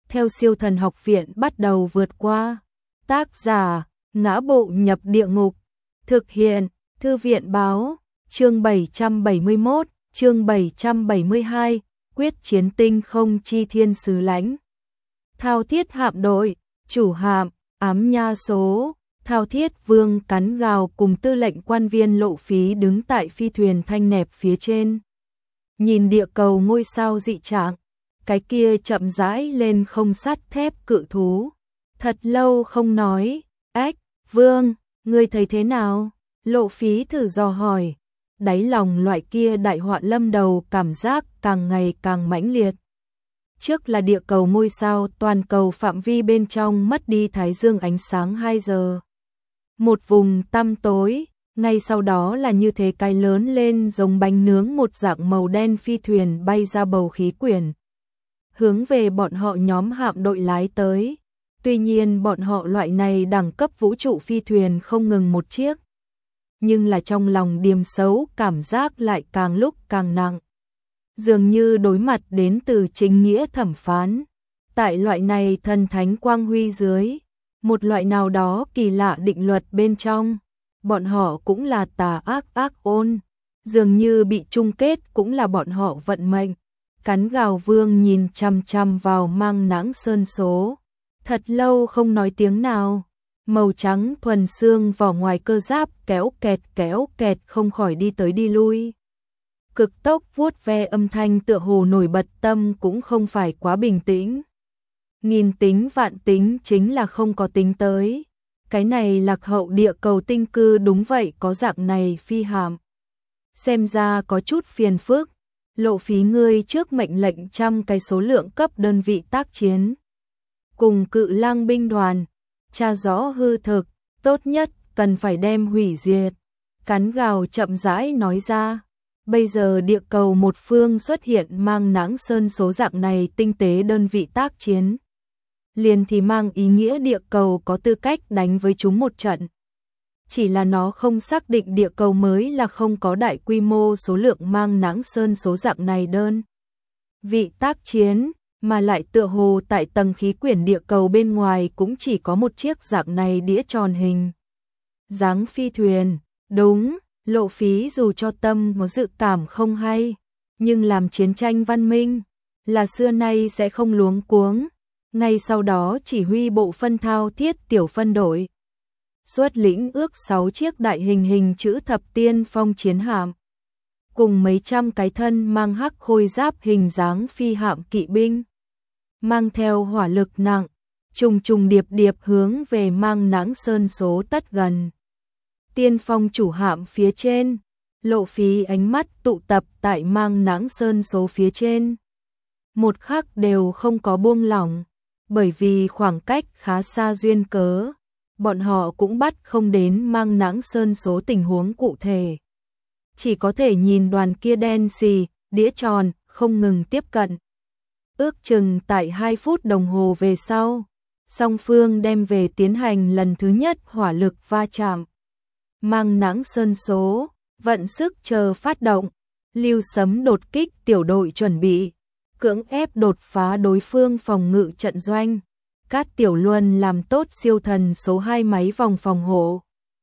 theo Siêu Thần Học Viện bắt đầu vượt qua. Tác giả: Ngã Bộ Nhập Địa Ngục. Thực hiện: Thư viện báo. Chương 771, chương 772, quyết chiến tinh không chi thiên sứ lãnh. Thao Thiết hạm đội, chủ hạm, Ám Nha Số. Thao Thiết Vương cắn gào cùng tư lệnh quan viên Lộ Phí đứng tại phi thuyền thanh nẹp phía trên. Nhìn địa cầu ngôi sao dị trạng, cái kia chậm rãi lên không sắt thép cự thú. Thật lâu không nói, ách, Vương, ngươi thấy thế nào? Lộ Phí thử dò hỏi, đáy lòng loại kia đại họa lâm đầu cảm giác càng ngày càng mãnh liệt. Trước là địa cầu ngôi sao toàn cầu phạm vi bên trong mất đi thái dương ánh sáng 2 giờ. Một vùng tăm tối, ngay sau đó là như thế cái lớn lên giống bánh nướng một dạng màu đen phi thuyền bay ra bầu khí quyển. Hướng về bọn họ nhóm hạm đội lái tới. Tuy nhiên bọn họ loại này đẳng cấp vũ trụ phi thuyền không ngừng một chiếc. Nhưng là trong lòng điềm xấu cảm giác lại càng lúc càng nặng. Dường như đối mặt đến từ chính nghĩa thẩm phán. Tại loại này thần thánh quang huy dưới, một loại nào đó kỳ lạ định luật bên trong, bọn họ cũng là tà ác ôn, dường như bị chung kết cũng là bọn họ vận mệnh. Cắn gào Vương nhìn chằm chằm vào Mang Nãng Sơn Số, thật lâu không nói tiếng nào. Màu trắng thuần xương vỏ ngoài cơ giáp kéo kẹt không khỏi đi tới đi lui. Cực tốc vuốt ve âm thanh tựa hồ nổi bật, tâm cũng không phải quá bình tĩnh. Nghìn tính vạn tính chính là không có tính tới. Cái này lạc hậu địa cầu tinh cư đúng vậy có dạng này phi hạm. Xem ra có chút phiền phức. Lộ Phí ngươi trước mệnh lệnh trăm cái số lượng cấp đơn vị tác chiến. Cùng Cự Lang binh đoàn, tra rõ hư thực, tốt nhất cần phải đem hủy diệt. Cắn gào chậm rãi nói ra. Bây giờ địa cầu một phương xuất hiện Mang Nãng Sơn Số dạng này tinh tế đơn vị tác chiến. Liền thì mang ý nghĩa địa cầu có tư cách đánh với chúng một trận. Chỉ là nó không xác định địa cầu mới là không có đại quy mô số lượng Mang Nãng Sơn Số dạng này đơn vị tác chiến, mà lại tựa hồ tại tầng khí quyển địa cầu bên ngoài cũng chỉ có một chiếc dạng này đĩa tròn hình dáng phi thuyền. Đúng, Lộ Phí dù cho tâm có dự cảm không hay, nhưng làm chiến tranh văn minh là xưa nay sẽ không luống cuống. Ngay sau đó chỉ huy bộ phân Thao Thiết tiểu phân đội xuất lĩnh ước 6 chiếc đại hình chữ thập tiên phong chiến hạm, cùng mấy trăm cái thân mang hắc khôi giáp hình dáng phi hạm kỵ binh, mang theo hỏa lực nặng, trùng điệp hướng về Mang Nãng Sơn Số tất gần. Tiên phong chủ hạm phía trên, Lộ Phí ánh mắt tụ tập tại Mang Nãng Sơn Số phía trên. Một khắc đều không có buông lỏng, bởi vì khoảng cách khá xa duyên cớ, bọn họ cũng bắt không đến Mang Nãng Sơn Số tình huống cụ thể. Chỉ có thể nhìn đoàn kia đen xì, đĩa tròn, không ngừng tiếp cận. Ước chừng tại 2 phút đồng hồ về sau, song phương đem về tiến hành lần thứ nhất hỏa lực va chạm. Mang Nãng Sơn Số, vận sức chờ phát động, Lưu Sấm đột kích tiểu đội chuẩn bị, cưỡng ép đột phá đối phương phòng ngự trận doanh. Cát Tiểu Luân làm tốt Siêu Thần Số 2 máy vòng phòng hộ.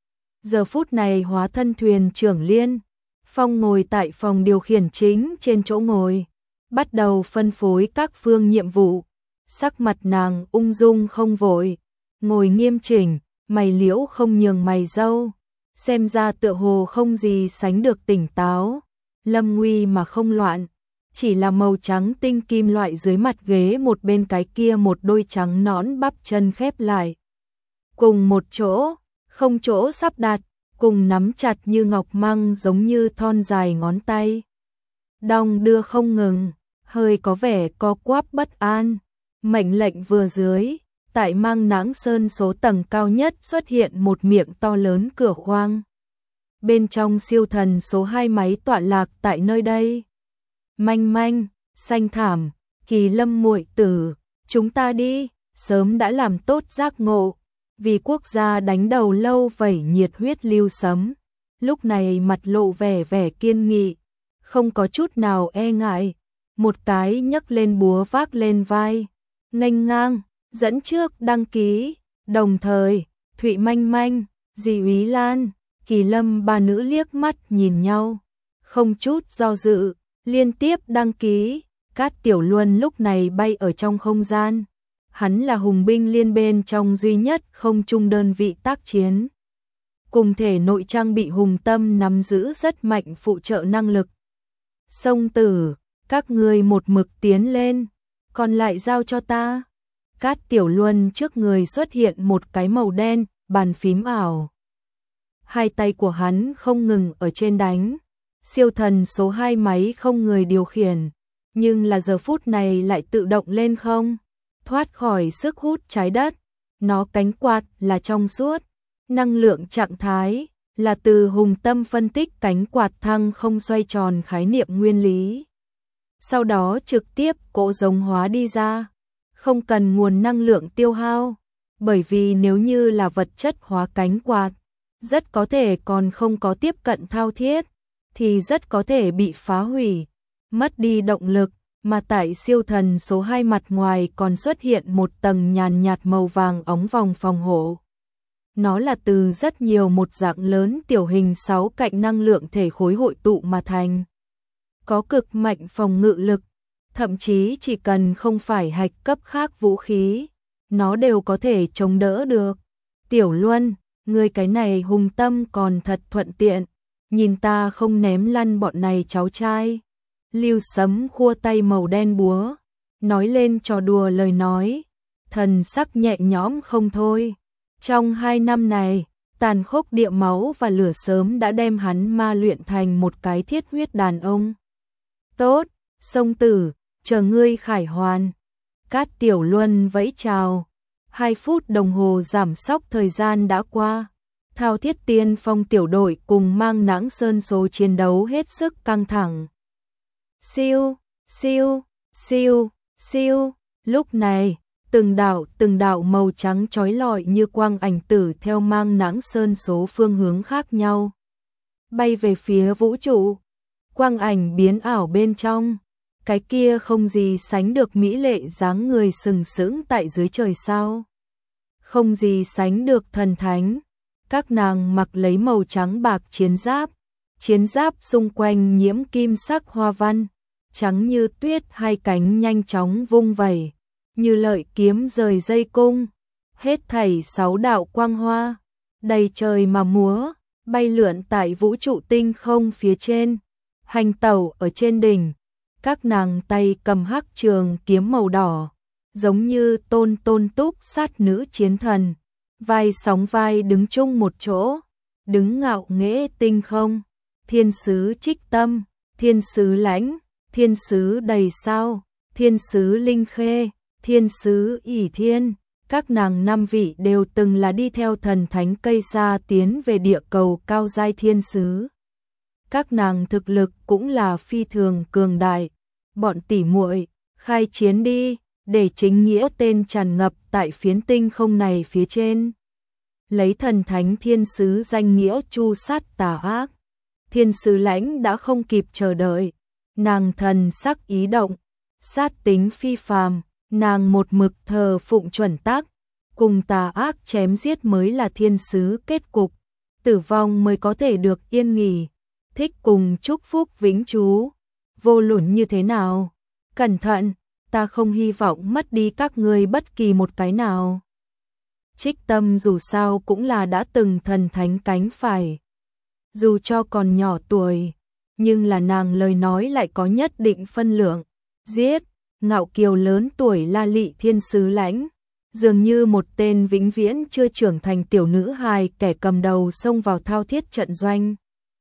Giờ phút này hóa thân thuyền trưởng Liên Phong ngồi tại phòng điều khiển chính trên chỗ ngồi, bắt đầu phân phối các phương nhiệm vụ. Sắc mặt nàng ung dung không vội, ngồi nghiêm chỉnh, mày liễu không nhường mày râu, xem ra tựa hồ không gì sánh được tỉnh táo, lâm nguy mà không loạn. Chỉ là màu trắng tinh kim loại dưới mặt ghế một bên cái kia một đôi trắng nõn bắp chân khép lại. Cùng một chỗ, không chỗ sắp đặt, cùng nắm chặt như ngọc măng giống như thon dài ngón tay. Đong đưa không ngừng, hơi có vẻ co quắp bất an. Mệnh lệnh vừa dưới, tại Mang Nãng Sơn Số tầng cao nhất xuất hiện một miệng to lớn cửa khoang. Bên trong Siêu Thần Số 2 máy tọa lạc tại nơi đây. Manh, xanh thảm, Kỳ Lâm muội tử, chúng ta đi, sớm đã làm tốt giác ngộ, vì quốc gia đánh đầu lâu vẩy nhiệt huyết Lưu Sấm. Lúc này mặt lộ vẻ kiên nghị, không có chút nào e ngại, một cái nhấc lên búa vác lên vai, nghênh ngang, dẫn trước đăng ký, đồng thời, Thụy Manh Manh, Dì Úy Lan, Kỳ Lâm ba nữ liếc mắt nhìn nhau, không chút do dự, liên tiếp đăng ký. Cát Tiểu Luân lúc này bay ở trong không gian. Hắn là hùng binh liên bên trong duy nhất không chung đơn vị tác chiến. Cùng thể nội trang bị hùng tâm nắm giữ rất mạnh phụ trợ năng lực. Sông Tử, các ngươi một mực tiến lên, còn lại giao cho ta. Cát Tiểu Luân trước người xuất hiện một cái màu đen, bàn phím ảo. Hai tay của hắn không ngừng ở trên đánh. Siêu thần số 2 máy không người điều khiển, nhưng là giờ phút này lại tự động lên không, thoát khỏi sức hút trái đất. Nó cánh quạt là trong suốt, năng lượng trạng thái là từ hùng tâm phân tích cánh quạt thăng không xoay tròn khái niệm nguyên lý. Sau đó trực tiếp cỗ giống hóa đi ra, không cần nguồn năng lượng tiêu hao, bởi vì nếu như là vật chất hóa cánh quạt, rất có thể còn không có tiếp cận thao thiết, thì rất có thể bị phá hủy, mất đi động lực, mà tại siêu thần số 2 mặt ngoài còn xuất hiện một tầng nhàn nhạt màu vàng óng vòng phòng hộ. Nó là từ rất nhiều một dạng lớn tiểu hình 6 cạnh năng lượng thể khối hội tụ mà thành. Có cực mạnh phòng ngự lực, thậm chí chỉ cần không phải hạch cấp khác vũ khí, nó đều có thể chống đỡ được. Tiểu Luân, ngươi cái này hùng tâm còn thật thuận tiện, nhìn ta không ném lăn bọn này cháu trai. Lưu Sấm khua tay màu đen búa, nói lên trò đùa lời nói, thần sắc nhẹ nhõm không thôi. Trong 2 năm này, tàn khốc địa máu và lửa sớm đã đem hắn ma luyện thành một cái thiết huyết đàn ông. Tốt, Sông Tử, chờ ngươi khải hoàn. Cát Tiểu Luân vẫy chào. 2 phút đồng hồ giảm sóc thời gian đã qua. Thao Thiết Tiên Phong tiểu đội cùng Mang Nãng Sơn số chiến đấu hết sức căng thẳng. Siêu, siêu, siêu, siêu. Lúc này, từng đạo màu trắng chói lọi như quang ảnh tử theo Mang Nãng Sơn số phương hướng khác nhau, bay về phía vũ trụ. Quang ảnh biến ảo bên trong, cái kia không gì sánh được mỹ lệ dáng người sừng sững tại dưới trời sao. Không gì sánh được thần thánh. Các nàng mặc lấy màu trắng bạc chiến giáp xung quanh nhiễm kim sắc hoa văn, trắng như tuyết, hai cánh nhanh chóng vung vẩy, như lợi kiếm rời dây cung, hết thảy 6 đạo quang hoa, đầy trời mà múa, bay lượn tại vũ trụ tinh không phía trên, hành tẩu ở trên đỉnh. Các nàng tay cầm hắc trường kiếm màu đỏ, giống như tôn túc sát nữ chiến thần, vai sóng vai đứng chung một chỗ, đứng ngạo nghễ tinh không. Thiên sứ Trích Tâm, thiên sứ Lãnh, thiên sứ Đầy Sao, thiên sứ Linh Khê, thiên sứ ỷ Thiên, các nàng 5 vị đều từng là đi theo thần thánh cây sa tiến về địa cầu cao giai thiên sứ. Các nàng thực lực cũng là phi thường cường đại. Bọn tỉ muội, khai chiến đi, để chính nghĩa tên tràn ngập tại phiến tinh không này phía trên. Lấy thần thánh thiên sứ danh nghĩa chu sát tà ác. Thiên sứ Lãnh đã không kịp chờ đợi, nàng thần sắc ý động, sát tính phi phàm, nàng một mực thờ phụng chuẩn tắc, cùng tà ác chém giết mới là thiên sứ kết cục, tử vong mới có thể được yên nghỉ, thích cùng chúc phúc vĩnh trú. Vô luận như thế nào, cẩn thận, ta không hy vọng mất đi các ngươi bất kỳ một cái nào. Trích Tâm dù sao cũng là đã từng thần thánh cánh phải, dù cho còn nhỏ tuổi, nhưng là nàng lời nói lại có nhất định phân lượng. Giết, ngạo kiều lớn tuổi La Lị thiên sứ Lãnh, dường như một tên vĩnh viễn chưa trưởng thành tiểu nữ hài kẻ cầm đầu xông vào thao thiết trận doanh.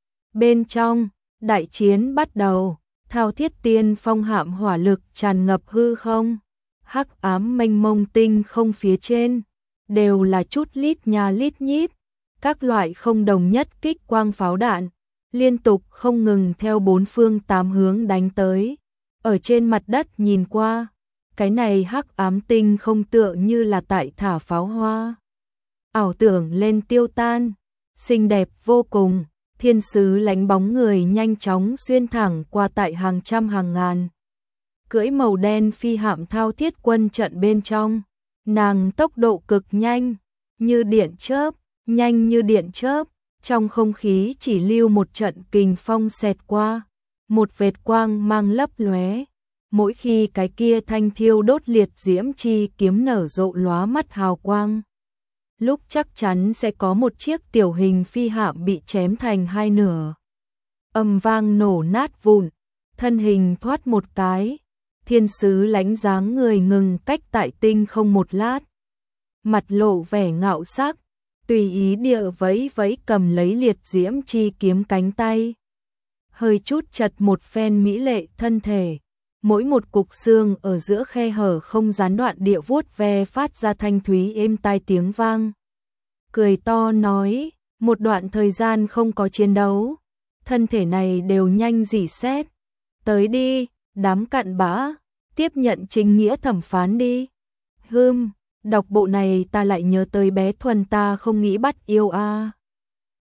Bên trong, đại chiến bắt đầu, Thao Thiết Tiên Phong hạm hỏa lực tràn ngập hư không, hắc ám mênh mông tinh không phía trên, đều là chút lít nha lít nhít, các loại không đồng nhất kích quang pháo đạn, liên tục không ngừng theo 4 phương 8 hướng đánh tới. Ở trên mặt đất nhìn qua, cái này hắc ám tinh không tựa như là tại thả pháo hoa. Ảo tưởng lên tiêu tan, xinh đẹp vô cùng, thiên sứ Lãnh bóng người nhanh chóng xuyên thẳng qua tại hàng trăm hàng ngàn cưỡi màu đen phi hạm thao thiết quân trận bên trong. Nàng tốc độ cực nhanh, như điện chớp, nhanh như điện chớp, trong không khí chỉ lưu một trận kình phong xẹt qua, một vệt quang mang lấp lóe. Mỗi khi cái kia thanh thiêu đốt liệt diễm chi kiếm nở rộ lóa mắt hào quang, lúc chắc chắn sẽ có một chiếc tiểu hình phi hạm bị chém thành hai nửa. Âm vang nổ nát vụn, thân hình thoát một cái, thiên sứ lãnh dáng người ngừng cách tại tinh không một lát. Mặt lộ vẻ ngạo sắc, tùy ý địa vẫy vẫy cầm lấy liệt diễm chi kiếm cánh tay. Hơi chút chật một phen mỹ lệ thân thể, mỗi một cục xương ở giữa khe hở không gián đoạn địa vuốt ve phát ra thanh thúy êm tai tiếng vang. Cười to nói, một đoạn thời gian không có chiến đấu, thân thể này đều nhanh rỉ sét. Tới đi, đám cặn bã, tiếp nhận chính nghĩa thẩm phán đi. Đọc bộ này ta lại nhớ tới bé Thuần ta không nghĩ bắt yêu a.